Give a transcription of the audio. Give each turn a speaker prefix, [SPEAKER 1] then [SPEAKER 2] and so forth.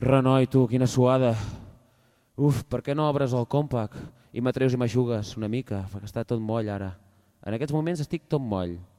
[SPEAKER 1] Renoi, tu, quina suada. Uf, per què no obres el compact i m'atreus i m'aixugues una mica, perquè està tot moll ara. En aquests moments estic tot moll.